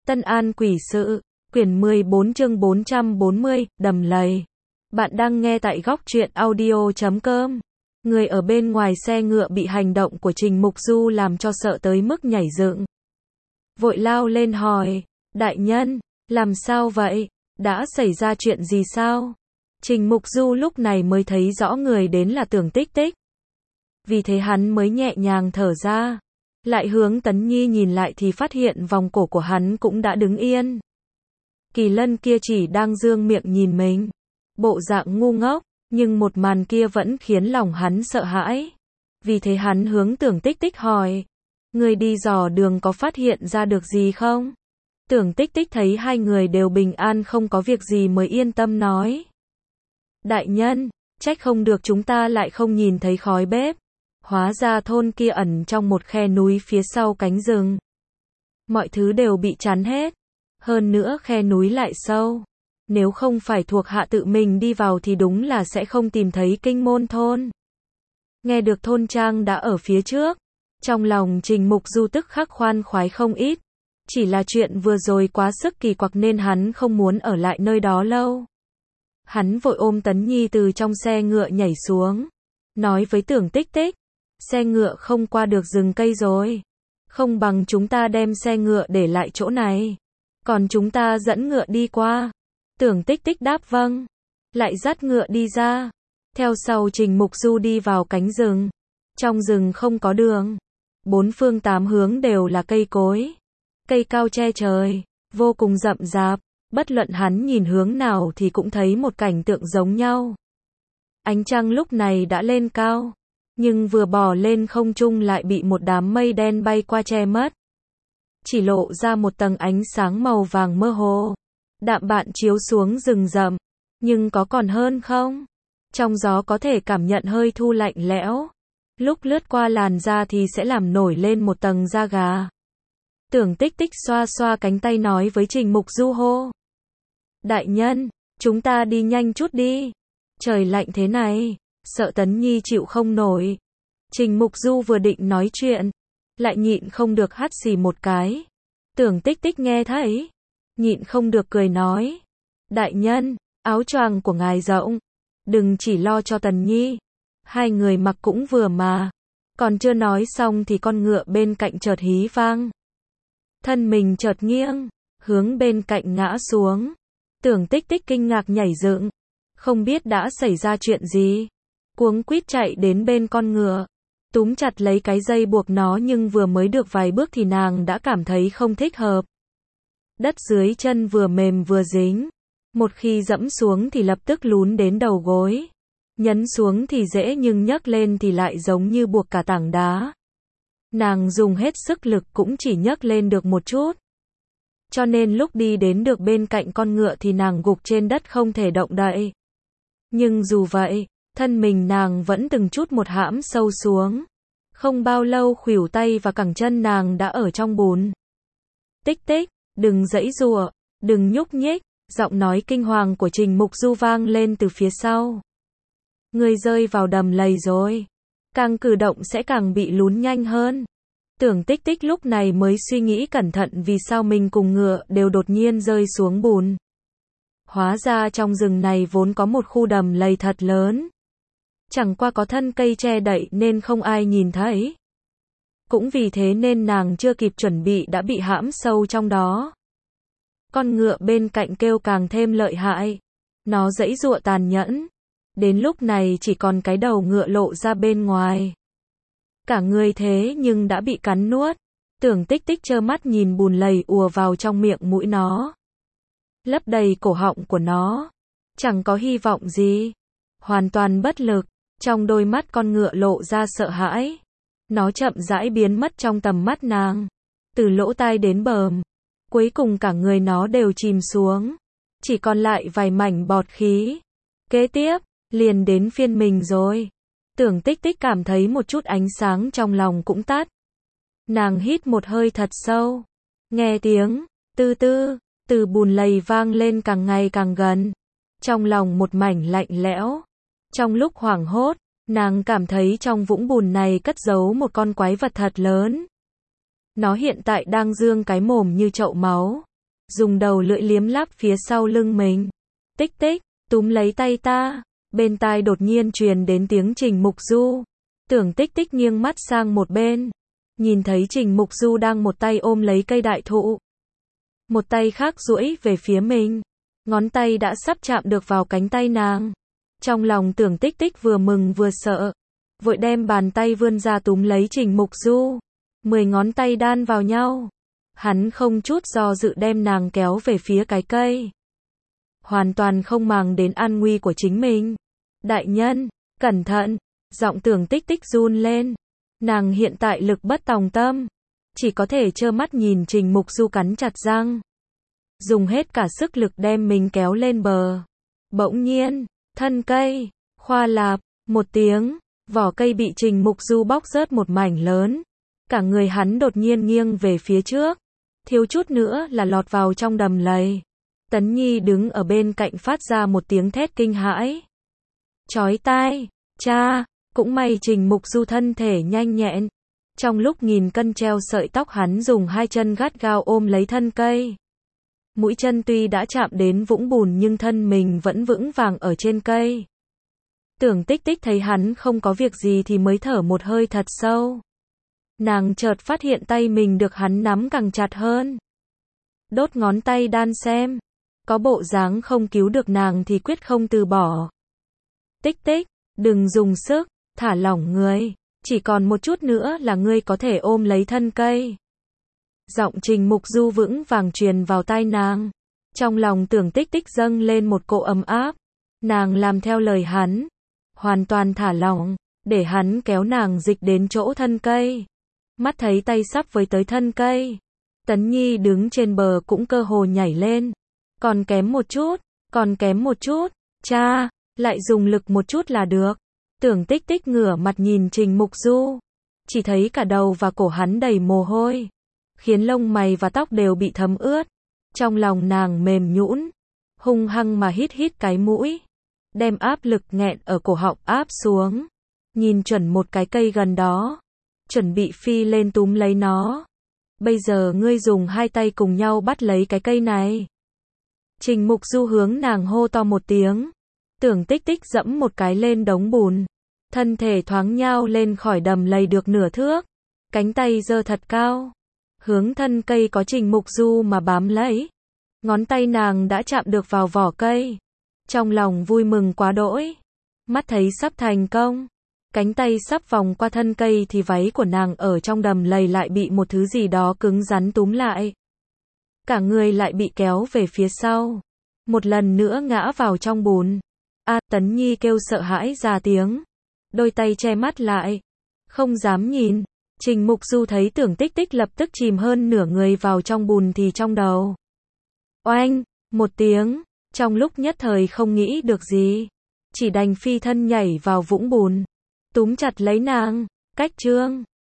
Tân An Quỷ Sự, quyển 14 chương 440, đầm lầy. Bạn đang nghe tại góc truyện audio.com. Người ở bên ngoài xe ngựa bị hành động của Trình Mục Du làm cho sợ tới mức nhảy dựng. Vội lao lên hỏi, đại nhân, làm sao vậy? Đã xảy ra chuyện gì sao? Trình Mục Du lúc này mới thấy rõ người đến là Tưởng Tích Tích. Vì thế hắn mới nhẹ nhàng thở ra. Lại hướng Tấn Nhi nhìn lại thì phát hiện vòng cổ của hắn cũng đã đứng yên. Kỳ Lân kia chỉ đang dương miệng nhìn mình. Bộ dạng ngu ngốc, nhưng một màn kia vẫn khiến lòng hắn sợ hãi. Vì thế hắn hướng Tưởng Tích Tích hỏi, người đi dò đường có phát hiện ra được gì không? Tưởng Tích Tích thấy hai người đều bình an không có việc gì mới yên tâm nói. Đại nhân, trách không được chúng ta lại không nhìn thấy khói bếp. Hóa ra thôn kia ẩn trong một khe núi phía sau cánh rừng. Mọi thứ đều bị chắn hết. Hơn nữa khe núi lại sâu. Nếu không phải thuộc hạ tự mình đi vào thì đúng là sẽ không tìm thấy kinh môn thôn. Nghe được thôn trang đã ở phía trước. Trong lòng Trình Mục Du tức khắc khoan khoái không ít. Chỉ là chuyện vừa rồi quá sức kỳ quặc nên hắn không muốn ở lại nơi đó lâu. Hắn vội ôm Tấn Nhi từ trong xe ngựa nhảy xuống. Nói với Tưởng Tích Tích. Xe ngựa không qua được rừng cây rồi. Không bằng chúng ta đem xe ngựa để lại chỗ này. Còn chúng ta dẫn ngựa đi qua. Tưởng Tích Tích đáp vâng. Lại dắt ngựa đi ra. Theo sau Trình Mục Du đi vào cánh rừng. Trong rừng không có đường. Bốn phương tám hướng đều là cây cối. Cây cao che trời. Vô cùng rậm rạp. Bất luận hắn nhìn hướng nào thì cũng thấy một cảnh tượng giống nhau. Ánh trăng lúc này đã lên cao. Nhưng vừa bò lên không trung lại bị một đám mây đen bay qua che mất. Chỉ lộ ra một tầng ánh sáng màu vàng mơ hồ. Đạm bạn chiếu xuống rừng rậm. Nhưng có còn hơn không? Trong gió có thể cảm nhận hơi thu lạnh lẽo. Lúc lướt qua làn da thì sẽ làm nổi lên một tầng da gà. Tưởng Tích Tích xoa xoa cánh tay nói với Trình Mục Du hô. Đại nhân, chúng ta đi nhanh chút đi. Trời lạnh thế này. Sợ Tấn Nhi chịu không nổi. Trình Mục Du vừa định nói chuyện. Lại nhịn không được hắt xì một cái. Tưởng Tích Tích nghe thấy. Nhịn không được cười nói. Đại nhân, áo choàng của ngài rộng. Đừng chỉ lo cho Tấn Nhi. Hai người mặc cũng vừa mà. Còn chưa nói xong thì con ngựa bên cạnh chợt hí vang. Thân mình chợt nghiêng. Hướng bên cạnh ngã xuống. Tưởng Tích Tích kinh ngạc nhảy dựng. Không biết đã xảy ra chuyện gì. Cuống quýt chạy đến bên con ngựa. Túm chặt lấy cái dây buộc nó nhưng vừa mới được vài bước thì nàng đã cảm thấy không thích hợp. Đất dưới chân vừa mềm vừa dính. Một khi dẫm xuống thì lập tức lún đến đầu gối. Nhấn xuống thì dễ nhưng nhấc lên thì lại giống như buộc cả tảng đá. Nàng dùng hết sức lực cũng chỉ nhấc lên được một chút. Cho nên lúc đi đến được bên cạnh con ngựa thì nàng gục trên đất không thể động đậy. Nhưng dù vậy, thân mình nàng vẫn từng chút một hãm sâu xuống. Không bao lâu khuỷu tay và cẳng chân nàng đã ở trong bùn. Tích Tích, đừng giãy giụa, đừng nhúc nhích, giọng nói kinh hoàng của Trình Mục Du vang lên từ phía sau. Người rơi vào đầm lầy rồi. Càng cử động sẽ càng bị lún nhanh hơn. Tưởng Tích Tích lúc này mới suy nghĩ cẩn thận vì sao mình cùng ngựa đều đột nhiên rơi xuống bùn. Hóa ra trong rừng này vốn có một khu đầm lầy thật lớn. Chẳng qua có thân cây che đậy nên không ai nhìn thấy. Cũng vì thế nên nàng chưa kịp chuẩn bị đã bị hãm sâu trong đó. Con ngựa bên cạnh kêu càng thêm lợi hại. Nó giãy giụa tàn nhẫn. Đến lúc này chỉ còn cái đầu ngựa lộ ra bên ngoài. Cả người thế nhưng đã bị cắn nuốt. Tưởng Tích Tích trơ mắt nhìn bùn lầy ùa vào trong miệng mũi nó. Lấp đầy cổ họng của nó. Chẳng có hy vọng gì. Hoàn toàn bất lực. Trong đôi mắt con ngựa lộ ra sợ hãi. Nó chậm rãi biến mất trong tầm mắt nàng. Từ lỗ tai đến bờm. Cuối cùng cả người nó đều chìm xuống. Chỉ còn lại vài mảnh bọt khí. Kế tiếp, liền đến phiên mình rồi. Tưởng Tích Tích cảm thấy một chút ánh sáng trong lòng cũng tắt. Nàng hít một hơi thật sâu. Nghe tiếng, tư tư, từ bùn lầy vang lên càng ngày càng gần. Trong lòng một mảnh lạnh lẽo. Trong lúc hoảng hốt, nàng cảm thấy trong vũng bùn này cất giấu một con quái vật thật lớn. Nó hiện tại đang giương cái mồm như chậu máu. dùng đầu lưỡi liếm láp phía sau lưng mình. Tích tích, túm lấy tay ta. Bên tai đột nhiên truyền đến tiếng Trình Mục Du. Tưởng Tích Tích nghiêng mắt sang một bên. Nhìn thấy Trình Mục Du đang một tay ôm lấy cây đại thụ. Một tay khác duỗi về phía mình. Ngón tay đã sắp chạm được vào cánh tay nàng. Trong lòng Tưởng Tích Tích vừa mừng vừa sợ. Vội đem bàn tay vươn ra túm lấy Trình Mục Du. 10 ngón tay đan vào nhau. Hắn không chút do dự đem nàng kéo về phía cái cây. Hoàn toàn không màng đến an nguy của chính mình. Đại nhân, cẩn thận. Giọng Tưởng Tích Tích run lên. Nàng hiện tại lực bất tòng tâm. Chỉ có thể trơ mắt nhìn Trình Mục Du cắn chặt răng. Dùng hết cả sức lực đem mình kéo lên bờ. Bỗng nhiên, thân cây, khoa lạp, một tiếng, vỏ cây bị Trình Mục Du bóc rớt một mảnh lớn. Cả người hắn đột nhiên nghiêng về phía trước. Thiếu chút nữa là lọt vào trong đầm lầy. Tấn Nhi đứng ở bên cạnh phát ra một tiếng thét kinh hãi. Chói tai, cha, cũng may Trình Mục Du thân thể nhanh nhẹn. Trong lúc nghìn cân treo sợi tóc hắn dùng hai chân gắt gao ôm lấy thân cây. Mũi chân tuy đã chạm đến vũng bùn nhưng thân mình vẫn vững vàng ở trên cây. Tưởng Tích Tích thấy hắn không có việc gì thì mới thở một hơi thật sâu. Nàng chợt phát hiện tay mình được hắn nắm càng chặt hơn. Đốt ngón tay đan xem. Có bộ dáng không cứu được nàng thì quyết không từ bỏ. Tích Tích, đừng dùng sức, thả lỏng người. Chỉ còn một chút nữa là ngươi có thể ôm lấy thân cây. Giọng Trình Mục Du vững vàng truyền vào tai nàng. Trong lòng Tưởng Tích Tích dâng lên một cỗ ấm áp. Nàng làm theo lời hắn. Hoàn toàn thả lỏng. Để hắn kéo nàng dịch đến chỗ thân cây. Mắt thấy tay sắp với tới thân cây. Tấn Nhi đứng trên bờ cũng cơ hồ nhảy lên. Còn kém một chút. Còn kém một chút. Cha, lại dùng lực một chút là được. Tưởng Tích Tích ngửa mặt nhìn Trình Mục Du. Chỉ thấy cả đầu và cổ hắn đầy mồ hôi. Khiến lông mày và tóc đều bị thấm ướt. Trong lòng nàng mềm nhũn. Hung hăng mà hít hít cái mũi. Đem áp lực nghẹn ở cổ họng áp xuống. Nhìn chuẩn một cái cây gần đó. Chuẩn bị phi lên túm lấy nó. Bây giờ ngươi dùng hai tay cùng nhau bắt lấy cái cây này. Trình Mục Du hướng nàng hô to một tiếng. Tưởng Tích Tích dẫm một cái lên đống bùn. Thân thể thoáng nhao lên khỏi đầm lầy được nửa thước. Cánh tay giơ thật cao. Hướng thân cây có Trình Mục Du mà bám lấy. Ngón tay nàng đã chạm được vào vỏ cây. Trong lòng vui mừng quá đỗi. Mắt thấy sắp thành công. Cánh tay sắp vòng qua thân cây thì váy của nàng ở trong đầm lầy lại bị một thứ gì đó cứng rắn túm lại. Cả người lại bị kéo về phía sau. Một lần nữa ngã vào trong bùn. Tấn Nhi kêu sợ hãi ra tiếng. Đôi tay che mắt lại. Không dám nhìn. Trình Mục Du thấy Tưởng Tích Tích lập tức chìm hơn nửa người vào trong bùn thì trong đầu. Oanh, một tiếng. Trong lúc nhất thời không nghĩ được gì. Chỉ đành phi thân nhảy vào vũng bùn. Túm chặt lấy nàng. Cách chương.